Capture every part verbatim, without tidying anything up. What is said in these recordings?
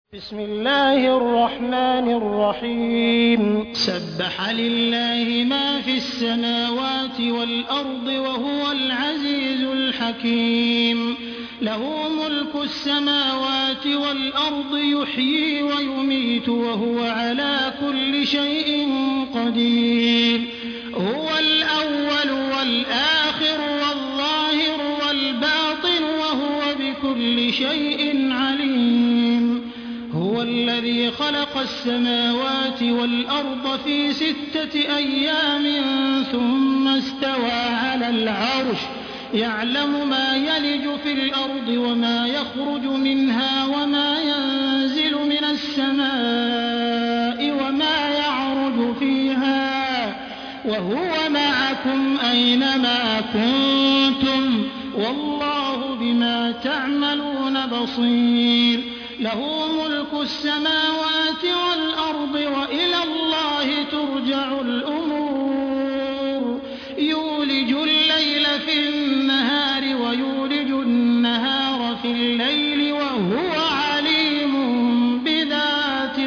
بسم الله الرحمن الرحيم سبح لله ما في السماوات والأرض وهو العزيز الحكيم له ملك السماوات والأرض يحيي ويميت وهو على كل شيء قدير هو الأول والآخر والظاهر والباطن وهو بكل شيء عليم هو الذي خلق السماوات والأرض في ستة أيام ثم استوى على العرش يعلم ما يلج في الأرض وما يخرج منها وما ينزل من السماء وما يعرج فيها وهو معكم أينما كنتم والله بما تعملون بصير له ملك السماوات والأرض وإلى الله ترجع الأمور يولج الليل في النهار ويولج النهار في الليل وهو عليم بذات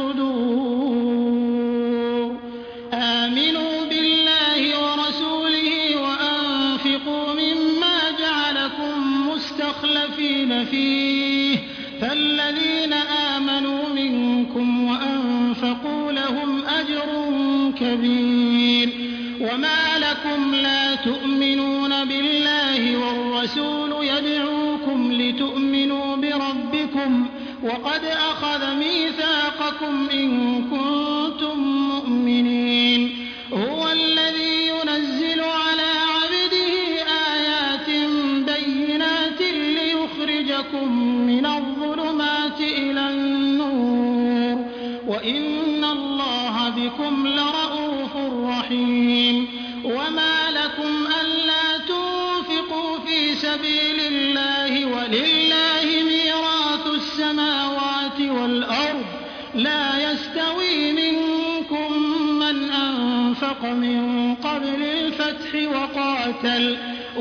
الصدور آمنوا بالله ورسوله وأنفقوا مما جعلكم مستخلفين فيه فالذين آمنوا منكم وأنفقوا لهم أجر كبير وما لكم لا تؤمنون بالله والرسول يدعوكم لتؤمنوا بربكم وقد أخذ ميثاقكم إن كنتم مؤمنين هو الذي ينزل على عبده آيات بينات ليخرجكم من الظلمات إلى النور وإن الله بكم لرءوف رحيم وما لكم ألا تنفقوا في سبيل الله ولله ميراث السماوات والأرض لا يستوي منكم من أنفق من قبل الفتح وقاتل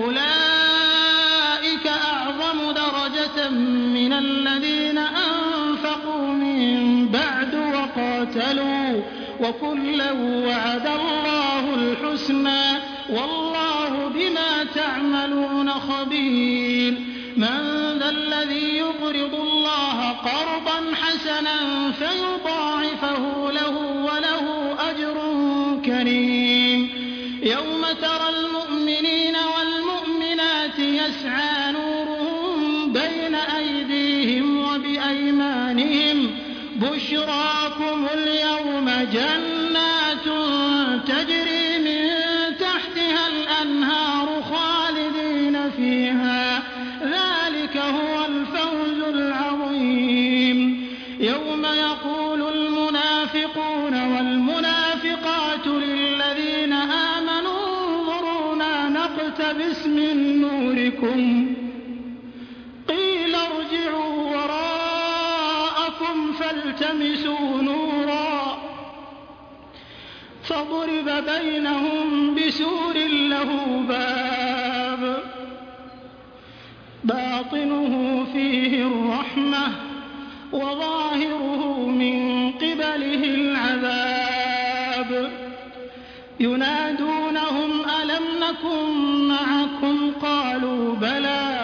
أولئك أعظم درجة من الذين أنفقوا من بعد وقاتلوا وكلا وعد الله الحسنى والله بما تعملون خبير من ذا الذي يقرض الله قرضا حسنا فيضاعفه له وله أجر كريم يوم ترى المؤمنين والمؤمنات يسعى نورهم بين أيديهم وبأيمانهم بشراكم اليوم جنات تجري من تحتها الأنهار خالدين فيها ذلك هو الفوز العظيم يوم يقول المنافقون والمنافقات للذين آمنوا انظرونا نقتبس من نوركم قيل ارجعوا وراءكم فالتمسوا نورا فضرب بينهم بسور له باب باطنه فيه الرحمة وظاهره من قبله العذاب ينادونهم ألم نكن معكم قالوا بلى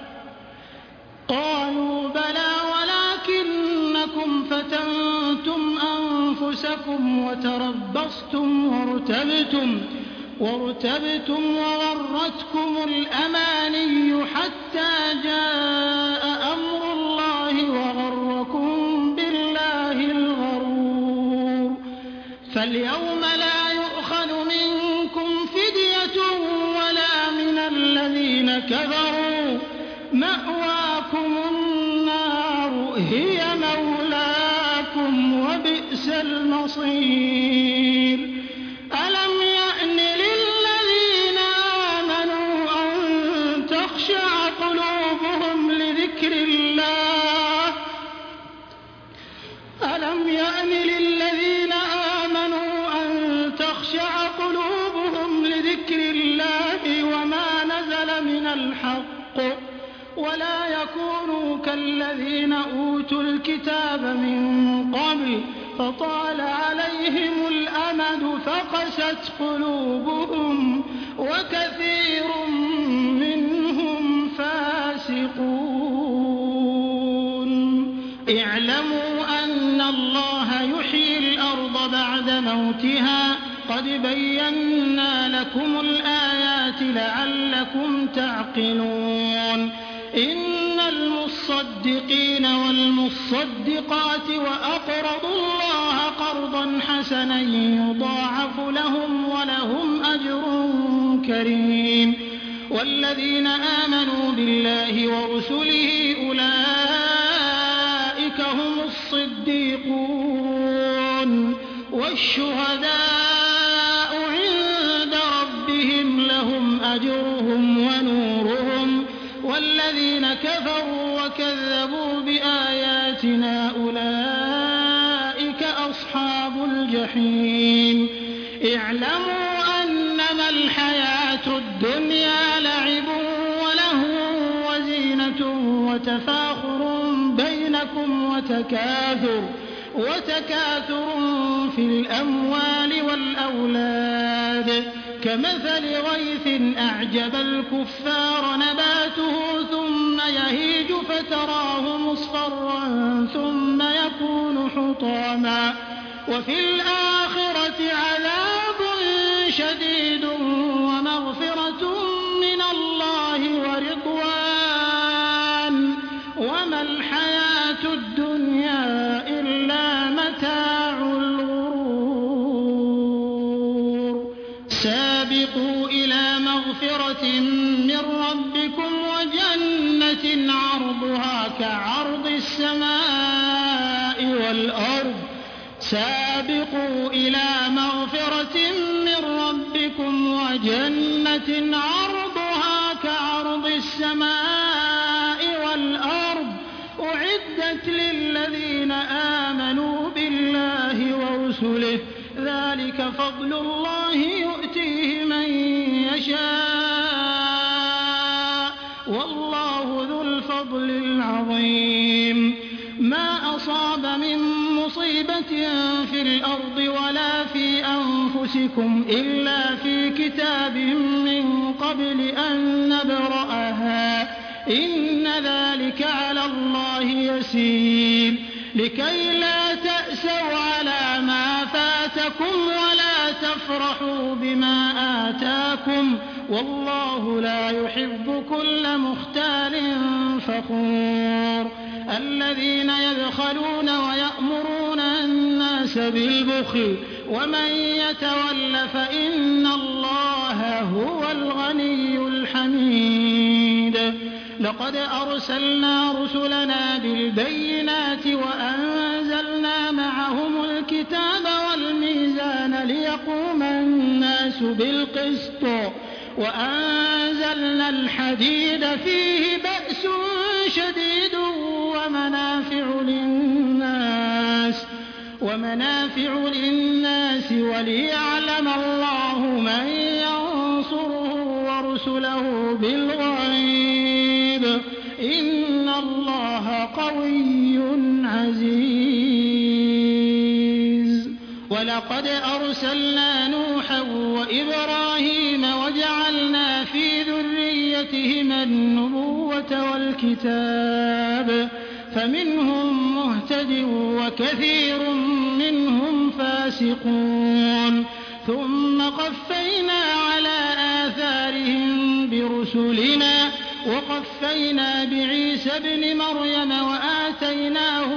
قالوا بلى ولكنكم فتنتم أنفسكم وتربصتم وارتبتم وارتبتم وغرتكم الأماني حتى جاء أمر الله وغركم بالله الغرور فاليوم لا يؤخذ منكم فدية ولا من الذين كفروا مأواكم النار هي مولاكم وبئس المصير ألم يأن للذين آمنوا أن تخشع قلوبهم لذكر الله ألم يأن للذين آمنوا أن تخشع قلوبهم لذكر الله وما نزل من الحق ولا يكونوا كالذين أوتوا أُوتُوا الْكِتَابَ مِن قَبْلُ فَطَالَ عَلَيْهِمُ الْأَمَدُ فَقَسَتْ قُلُوبُهُمْ وَكَثِيرٌ مِّنْهُمْ فَاسِقُونَ. اعْلَمُوا أَنَّ اللَّهَ يُحْيِي الْأَرْضَ بَعْدَ مَوْتِهَا قَدْ بَيَّنَّا لَكُمُ الْآيَاتِ لَعَلَّكُمْ تَعْقِلُونَ. إِنَّ الْمُصَّدِّقِينَ وَالْمُصَّدِّقَاتِ وَأَقْرَضُوا اللَّهَ قَرْضًا حَسَنًا يُضَاعَفُ لَهُمْ وَلَهُمْ أَجْرٌ كَرِيمٌ. وَالَّذِينَ آمَنُوا بِاللَّهِ وَرُسُلِهِ أُولَٰئِكَ هُمُ الصِّدِّيقُونَ وَالشُّهَدَاءُ عِندَ رَبِّهِمْ لَهُمْ أَجْرُهُمْ وَنُورُهُمْ. وَالَّذِينَ كَفَرُوا وَكَذَّبُوا بِآيَاتِنَا أُولَٰئِكَ أَصْحَابُ الْجَحِيمِ. اعْلَمُوا أَنَّمَا الْحَيَاةُ الدُّنْيَا لَعِبٌ وَلَهْوٌ وَزِينَةٌ وَتَفَاخُرٌ بَيْنَكُمْ وَتَكَاثُرٌ وتكاثر في الأموال والأولاد كمثل غيث أعجب الكفار نباته ثم يهيج فتراه مصفرا ثم يكون حطاما وفي الآخرة عذاب شديد ومغفرة من الله ورضوان وما الحياة الدنيا إلا متاع الغرور. سابقوا إلى مغفرة من ربكم وجنة عرضها كعرض السماء والأرض سابقوا إلى مغفرة من ربكم وجنة عرضها كعرض السماء والأرض أعدت للذين آمنوا بالله ورسله ذلك فضل الله يؤتيه من يشاء والله ذو الفضل العظيم. ما أصاب من مصيبة في الأرض ولا في أنفسكم إلا في كتاب من قبل أن نبرأها إن ذلك على الله يسير. لكي لا تأسوا على ما فاتكم ولا تفرحوا بما آتاكم والله لا يحب كل مختال فخور. الذين يبخلون ويأمرون الناس بالبخل ومن يتول فإن الله هو الغني الحميد. لقد أرسلنا رسلنا بالبينات وأنزلنا معهم الكتاب والميزان ليقوم الناس بالقسط وأنزلنا الحديد فيه بأس شديد ومنافع للناس ومنافع للناس وليعلم الله من ينصره ورسله بالغيب إن الله قوي عزيز. ولقد أرسلنا نوحا وإبراهيم وجعلنا في ذريتهما النبوة والكتاب فمنهم مهتد وكثير منهم فاسقون. ثم قفينا على آثارهم برسلنا وقفينا بعيسى ابن مريم وآتيناه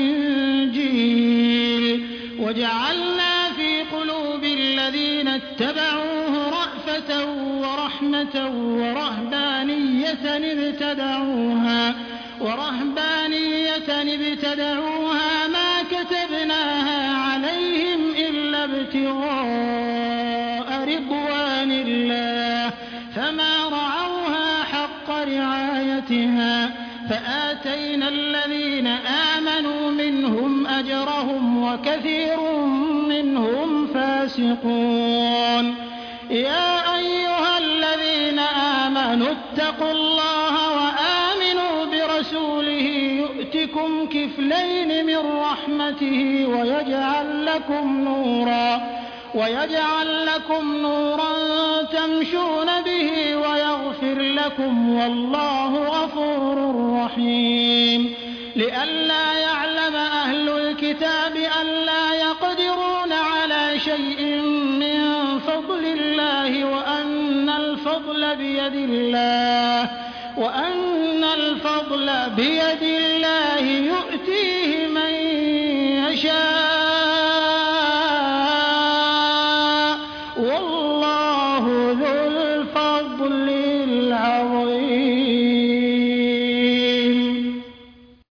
الإنجيل وجعلنا في قلوب الذين اتبعوه رأفة ورحمة ورهبانية ابتدعوها ورهبانية ابتدعوها ما كتبناها عليهم إلا ابتغاء رضوان الله فما رعوها حق رعايتها فآتينا الذين آمنوا منهم أجرهم وكثير منهم فاسقون. يا أيها الذين آمنوا اتقوا الله وآمنوا برسوله يؤتكم يُؤْتِكُمْ كِفْلَيْنِ مِن رَّحْمَتِهِ وَيَجْعَل لَّكُمْ نُورًا وَيَجْعَل لَّكُمْ نُورًا تَمْشُونَ بِهِ وَيَغْفِرْ لَكُمْ ۗ وَاللَّهُ غَفُورٌ رَّحِيمٌ لِّئَلَّا يَعْلَمَ أَهْلُ الْكِتَابِ أَلَّا يَقْدِرُونَ عَلَىٰ شَيْءٍ مِّن فَضْلِ اللَّهِ وَأَنَّ الْفَضْلَ بِيَدِ اللَّهِ وَأَنَّ الْفَضْلَ بِيَدِ اللَّهِ يُؤْتِيهِ مَن يَشَاءُ